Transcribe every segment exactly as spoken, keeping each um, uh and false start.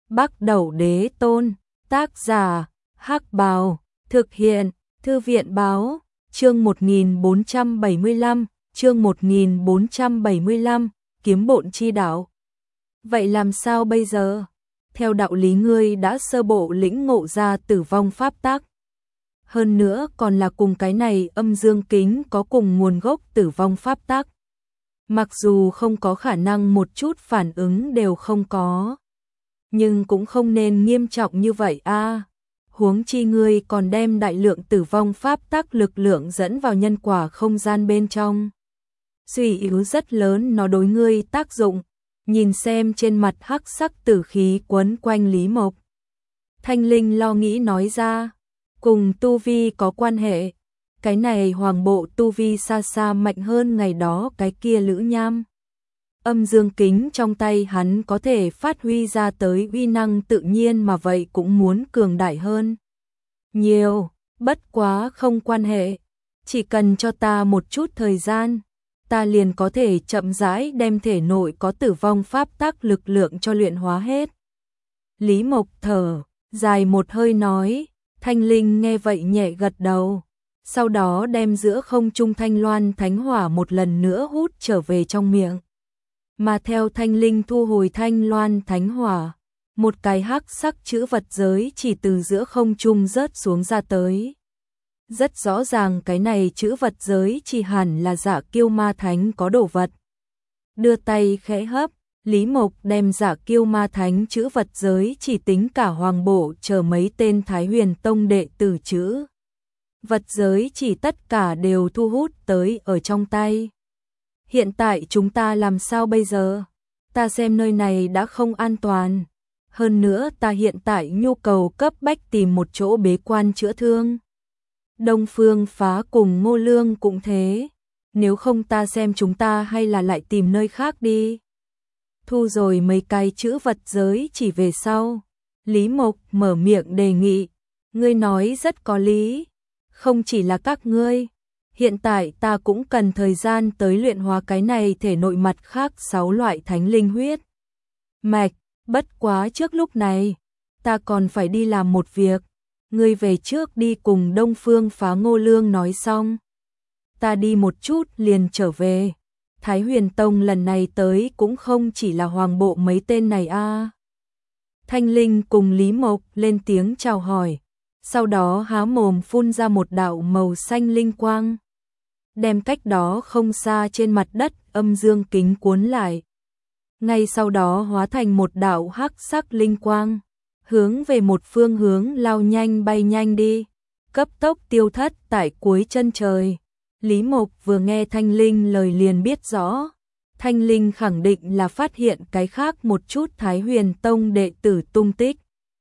Bắc Đẩu Đế Tôn, tác giả, Hắc Bào, thực hiện, Thư viện Báo, chương một nghìn bốn trăm bảy mươi lăm, chương một nghìn bốn trăm bảy mươi lăm, kiếm bộn chi đạo. Vậy làm sao bây giờ? Theo đạo lý ngươi đã sơ bộ lĩnh ngộ ra tử vong pháp tắc. Hơn nữa còn là cùng cái này âm dương kính có cùng nguồn gốc tử vong pháp tắc. Mặc dù không có khả năng một chút phản ứng đều không có, nhưng cũng không nên nghiêm trọng như vậy a. Huống chi ngươi còn đem đại lượng tử vong pháp tắc lực lượng dẫn vào nhân quả không gian bên trong. Suy yếu rất lớn nó đối ngươi tác dụng. Nhìn xem trên mặt hắc sắc tử khí quấn quanh Lý Mộc, Thanh Linh lo nghĩ nói ra, cùng tu vi có quan hệ. Cái này hoàng bộ tu vi xa xa mạnh hơn ngày đó cái kia Lữ Nham. Âm dương kính trong tay hắn có thể phát huy ra tới uy năng tự nhiên mà vậy cũng muốn cường đại hơn nhiều, bất quá không quan hệ, chỉ cần cho ta một chút thời gian, ta liền có thể chậm rãi đem thể nội có tử vong pháp tắc lực lượng cho luyện hóa hết. Lý Mộc thở dài một hơi nói. Thanh Linh nghe vậy nhẹ gật đầu, sau đó đem giữa không trung thanh loan thánh hỏa một lần nữa hút trở về trong miệng. Mà theo Thanh Linh thu hồi thanh loan thánh hỏa, một cái hắc sắc chữ vật giới chỉ từ giữa không trung rớt xuống ra tới. Rất rõ ràng cái này chữ vật giới chỉ hẳn là Dạ Kiêu Ma Thánh có đồ vật. Đưa tay khẽ hấp, Lý Mộc đem Dạ Kiêu Ma Thánh chữ vật giới chỉ tính cả hoàng bộ chờ mấy tên Thái Huyền Tông đệ tử chữ vật giới chỉ tất cả đều thu hút tới ở trong tay. Hiện tại chúng ta làm sao bây giờ? Ta xem nơi này đã không an toàn. Hơn nữa ta hiện tại nhu cầu cấp bách tìm một chỗ bế quan chữa thương. Đông Phương Phá cùng Ngô Lương cũng thế. Nếu không ta xem chúng ta hay là lại tìm nơi khác đi. Thu rồi mấy cái chữ vật giới chỉ về sau. Lý Mộc mở miệng đề nghị. Ngươi nói rất có lý. Không chỉ là các ngươi. Hiện tại ta cũng cần thời gian tới luyện hóa cái này thể nội mặt khác sáu loại thánh linh huyết mạch. Bất quá trước lúc này, ta còn phải đi làm một việc. Ngươi về trước đi cùng Đông Phương Phá Ngô Lương nói xong. Ta đi một chút liền trở về. Thái Huyền Tông lần này tới cũng không chỉ là hoàng bộ mấy tên này a. À. Thanh Linh cùng Lý Mộc lên tiếng chào hỏi, sau đó há mồm phun ra một đạo màu xanh linh quang, đem cách đó không xa trên mặt đất âm dương kính cuốn lại. Ngay sau đó hóa thành một đạo hắc sắc linh quang, hướng về một phương hướng lao nhanh bay nhanh đi, cấp tốc tiêu thất tại cuối chân trời. Lý Mộc vừa nghe Thanh Linh lời liền biết rõ, Thanh Linh khẳng định là phát hiện cái khác một chút Thái Huyền Tông đệ tử tung tích.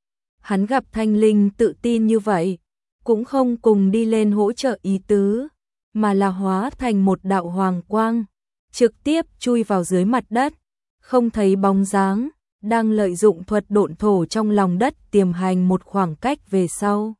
Hắn gặp Thanh Linh tự tin như vậy, cũng không cùng đi lên hỗ trợ ý tứ, mà là hóa thành một đạo hoàng quang, trực tiếp chui vào dưới mặt đất, không thấy bóng dáng, đang lợi dụng thuật độn thổ trong lòng đất tiềm hành một khoảng cách về sau.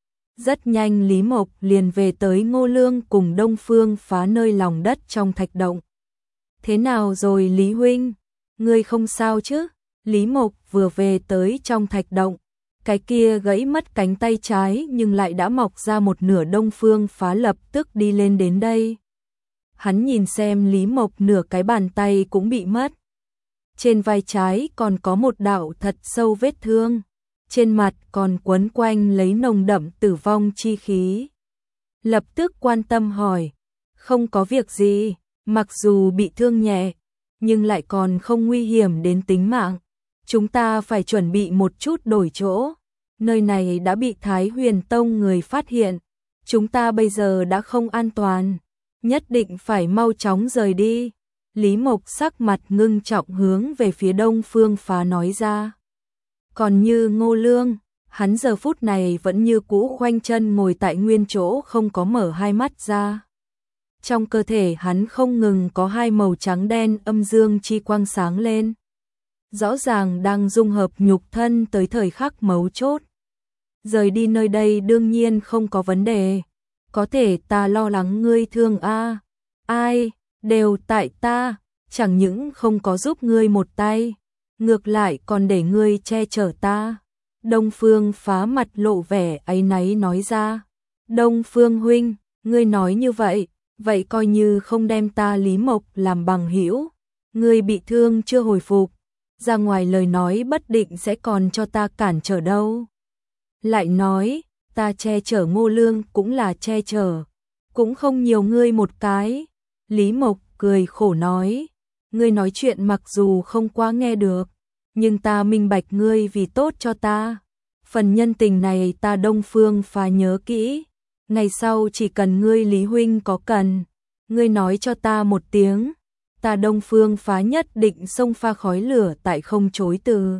Rất nhanh Lý Mộc liền về tới Ngô Lương cùng Đông Phương Phá nơi lòng đất trong thạch động. Thế nào rồi Lý huynh? Ngươi không sao chứ? Lý Mộc vừa về tới trong thạch động, cái kia gãy mất cánh tay trái nhưng lại đã mọc ra một nửa. Đông Phương Phá lập tức đi lên đến đây. Hắn nhìn xem Lý Mộc nửa cái bàn tay cũng bị mất. Trên vai trái còn có một đạo thật sâu vết thương. Trên mặt còn quấn quanh lấy nồng đậm tử vong chi khí. Lập tức quan tâm hỏi, không có việc gì, mặc dù bị thương nhẹ, nhưng lại còn không nguy hiểm đến tính mạng. Chúng ta phải chuẩn bị một chút đổi chỗ, nơi này đã bị Thái Huyền Tông người phát hiện, chúng ta bây giờ đã không an toàn, nhất định phải mau chóng rời đi. Lý Mộc sắc mặt ngưng trọng hướng về phía Đông Phương Phá nói ra. Còn như Ngô Lương, hắn giờ phút này vẫn như cũ khoanh chân ngồi tại nguyên chỗ không có mở hai mắt ra. Trong cơ thể hắn không ngừng có hai màu trắng đen âm dương chi quang sáng lên. Rõ ràng đang dung hợp nhục thân tới thời khắc mấu chốt. Rời đi nơi đây đương nhiên không có vấn đề. Có thể ta lo lắng ngươi thương a. À. Ai, đều tại ta, chẳng những không có giúp ngươi một tay, ngược lại còn để ngươi che chở ta. Đông Phương Phá mặt lộ vẻ áy náy nói ra. Đông Phương huynh, ngươi nói như vậy, vậy coi như không đem ta Lý Mộc làm bằng hữu. Ngươi bị thương chưa hồi phục, ra ngoài lời nói bất định sẽ còn cho ta cản trở đâu. Lại nói, ta che chở Ngô Lương cũng là che chở, cũng không nhiều ngươi một cái. Lý Mộc cười khổ nói, ngươi nói chuyện mặc dù không quá nghe được, nhưng ta minh bạch ngươi vì tốt cho ta. Phần nhân tình này ta Đông Phương Phá nhớ kỹ, ngày sau chỉ cần ngươi Lý huynh có cần, ngươi nói cho ta một tiếng, ta Đông Phương Phá nhất định xông pha khói lửa tại không chối từ.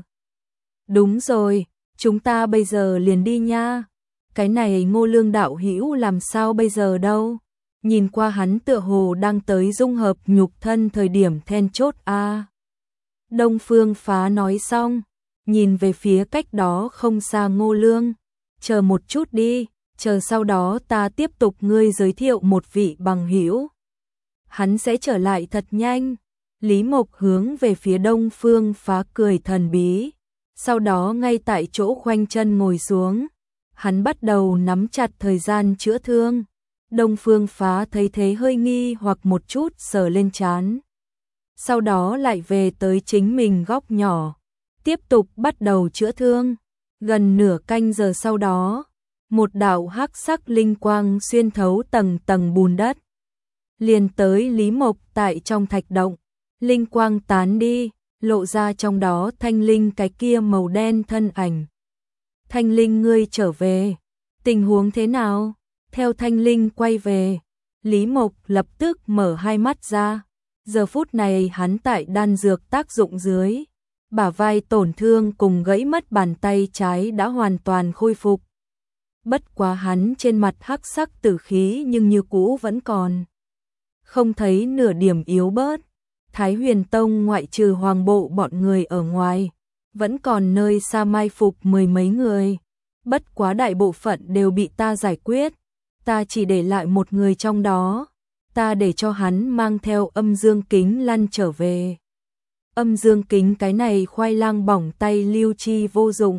Đúng rồi, chúng ta bây giờ liền đi nha. Cái này Ngô Lương đạo hữu làm sao bây giờ đâu? Nhìn qua hắn tựa hồ đang tới dung hợp nhục thân thời điểm then chốt a. À. Đông Phương Phá nói xong, nhìn về phía cách đó không xa Ngô Lương, chờ một chút đi, chờ sau đó ta tiếp tục ngươi giới thiệu một vị bằng hữu. Hắn sẽ trở lại thật nhanh. Lý Mộc hướng về phía Đông Phương Phá cười thần bí, sau đó ngay tại chỗ khoanh chân ngồi xuống, hắn bắt đầu nắm chặt thời gian chữa thương. Đông Phương Phá thấy thế hơi nghi hoặc một chút sờ lên trán, sau đó lại về tới chính mình góc nhỏ, tiếp tục bắt đầu chữa thương. Gần nửa canh giờ sau đó, một đạo hắc sắc linh quang xuyên thấu tầng tầng bùn đất, liền tới Lý Mộc tại trong thạch động. Linh quang tán đi, lộ ra trong đó Thanh Linh cái kia màu đen thân ảnh. Thanh Linh ngươi trở về, tình huống thế nào? Theo Thanh Linh quay về, Lý Mộc lập tức mở hai mắt ra. Giờ phút này hắn tại đan dược tác dụng dưới, bả vai tổn thương cùng gãy mất bàn tay trái đã hoàn toàn khôi phục. Bất quá hắn trên mặt hắc sắc tử khí nhưng như cũ vẫn còn, không thấy nửa điểm yếu bớt. Thái Huyền Tông ngoại trừ Hoàng Bộ bọn người ở ngoài, vẫn còn nơi xa mai phục mười mấy người. Bất quá đại bộ phận đều bị ta giải quyết, ta chỉ để lại một người trong đó, ta để cho hắn mang theo Âm Dương Kính lăn trở về. Âm Dương Kính cái này khoai lang bỏng tay lưu chi vô dụng,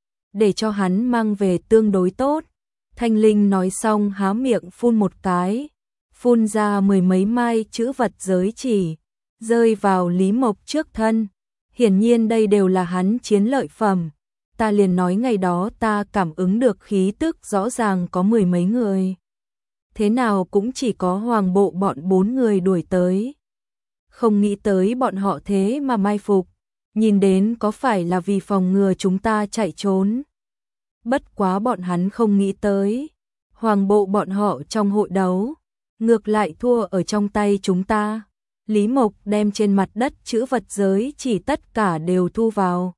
để cho hắn mang về tương đối tốt. Thanh Linh nói xong há miệng phun một cái, phun ra mười mấy mai chữ vật giới chỉ, rơi vào Lý Mộc trước thân. Hiển nhiên đây đều là hắn chiến lợi phẩm. Ta liền nói ngày đó ta cảm ứng được khí tức rõ ràng có mười mấy người, thế nào cũng chỉ có Hoàng Bộ bọn bốn người đuổi tới. Không nghĩ tới bọn họ thế mà mai phục, nhìn đến có phải là vì phòng ngừa chúng ta chạy trốn. Bất quá bọn hắn không nghĩ tới, Hoàng Bộ bọn họ trong hội đấu, ngược lại thua ở trong tay chúng ta. Lý Mộc đem trên mặt đất chữ vật giới chỉ tất cả đều thu vào.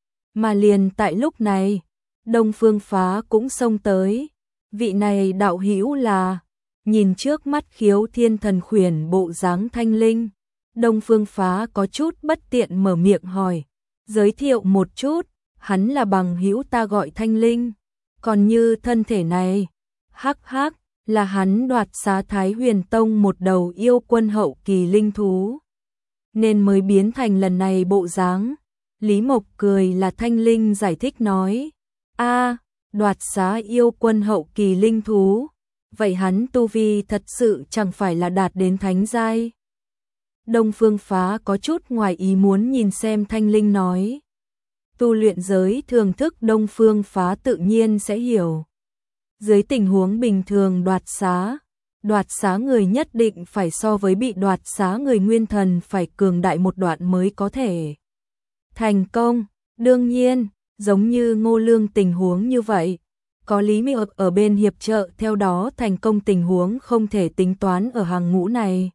Mà liền tại lúc này, Đông Phương Phá cũng xông tới. Vị này đạo hữu là, nhìn trước mắt Khiếu Thiên Thần Khuyển bộ dáng Thanh Linh, Đông Phương Phá có chút bất tiện mở miệng hỏi, giới thiệu một chút, hắn là bằng hữu ta gọi Thanh Linh, còn như thân thể này, hắc hắc, là hắn đoạt xá Thái Huyền Tông một đầu yêu quân hậu kỳ linh thú, nên mới biến thành lần này bộ dáng. Lý Mộc cười là Thanh Linh giải thích nói, a, đoạt xá yêu quân hậu kỳ linh thú, vậy hắn tu vi thật sự chẳng phải là đạt đến thánh giai. Đông Phương Phá có chút ngoài ý muốn nhìn xem Thanh Linh nói, tu luyện giới thường thức Đông Phương Phá tự nhiên sẽ hiểu. Dưới tình huống bình thường đoạt xá, đoạt xá người nhất định phải so với bị đoạt xá người nguyên thần phải cường đại một đoạn mới có thể thành công. Đương nhiên, giống như Ngô Lương tình huống như vậy, có Lý Mộc ở bên hiệp trợ, theo đó thành công tình huống không thể tính toán ở hàng ngũ này.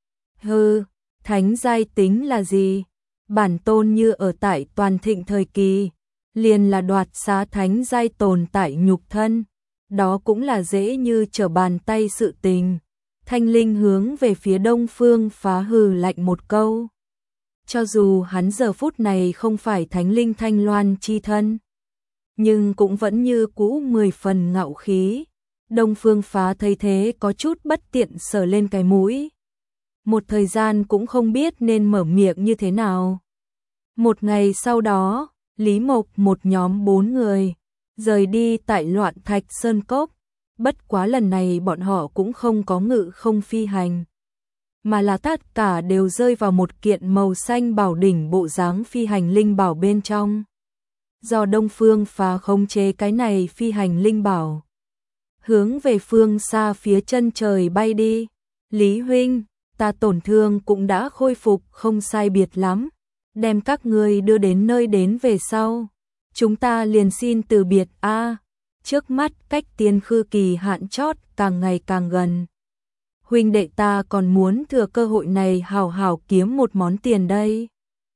Hừ, thánh giai tính là gì? Bản tôn như ở tại toàn thịnh thời kỳ, liền là đoạt xá thánh giai tồn tại nhục thân, đó cũng là dễ như trở bàn tay sự tình. Thanh Linh hướng về phía Đông Phương Phá hừ lạnh một câu. Cho dù hắn giờ phút này không phải thánh linh thanh loan chi thân, nhưng cũng vẫn như cũ mười phần ngạo khí. Đông Phương Phá thấy thế có chút bất tiện sờ lên cái mũi, một thời gian cũng không biết nên mở miệng như thế nào. Một ngày sau đó, Lý Mộc một nhóm bốn người rời đi tại Loạn Thạch Sơn Cốc, bất quá lần này bọn họ cũng không có ngự không phi hành, mà là tất cả đều rơi vào một kiện màu xanh bảo đỉnh bộ dáng phi hành linh bảo bên trong. Do Đông Phương Phá khống chế cái này phi hành linh bảo, hướng về phương xa phía chân trời bay đi. Lý huynh, ta tổn thương cũng đã khôi phục không sai biệt lắm, đem các ngươi đưa đến nơi đến về sau, chúng ta liền xin từ biệt a. Trước mắt cách tiên khư kỳ hạn chót càng ngày càng gần. Huynh đệ ta còn muốn thừa cơ hội này hào hào kiếm một món tiền đây.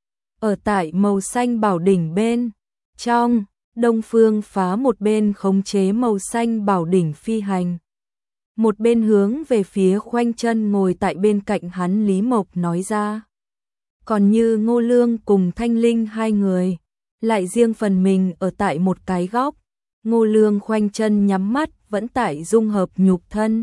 Ở tại màu xanh bảo đỉnh bên trong, Đông Phương Phá một bên khống chế màu xanh bảo đỉnh phi hành, một bên hướng về phía khoanh chân ngồi tại bên cạnh hắn Lý Mộc nói ra. Còn như Ngô Lương cùng Thanh Linh hai người, lại riêng phần mình ở tại một cái góc. Ngô Lương khoanh chân nhắm mắt vẫn tại dung hợp nhục thân,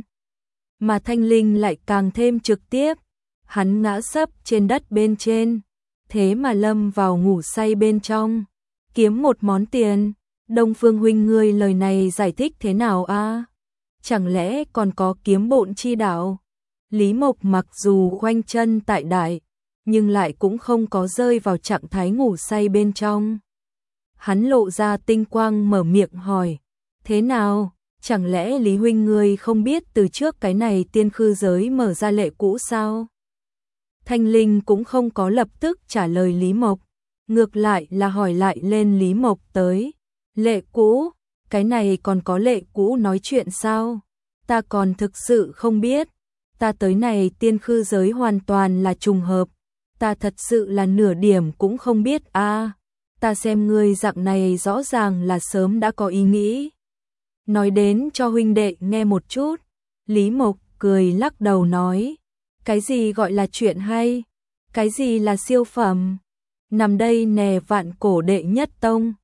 mà Thanh Linh lại càng thêm trực tiếp, hắn ngã sấp trên đất bên trên, thế mà lâm vào ngủ say bên trong. Kiếm một món tiền, Đông Phương huynh ngươi lời này giải thích thế nào a? Chẳng lẽ còn có kiếm bộn chi đạo? Lý Mộc mặc dù khoanh chân tại đại, nhưng lại cũng không có rơi vào trạng thái ngủ say bên trong. Hắn lộ ra tinh quang mở miệng hỏi, thế nào, chẳng lẽ Lý huynh ngươi không biết từ trước cái này tiên khư giới mở ra lệ cũ sao? Thanh Linh cũng không có lập tức trả lời Lý Mộc, ngược lại là hỏi lại lên Lý Mộc tới. Lệ cũ, cái này còn có lệ cũ nói chuyện sao? Ta còn thực sự không biết, ta tới này tiên khư giới hoàn toàn là trùng hợp, ta thật sự là nửa điểm cũng không biết a. À, ta xem ngươi dạng này rõ ràng là sớm đã có ý nghĩ. Nói đến cho huynh đệ nghe một chút. Lý Mộc cười lắc đầu nói, cái gì gọi là chuyện hay, cái gì là siêu phẩm, nằm đây nè vạn cổ đệ nhất tông.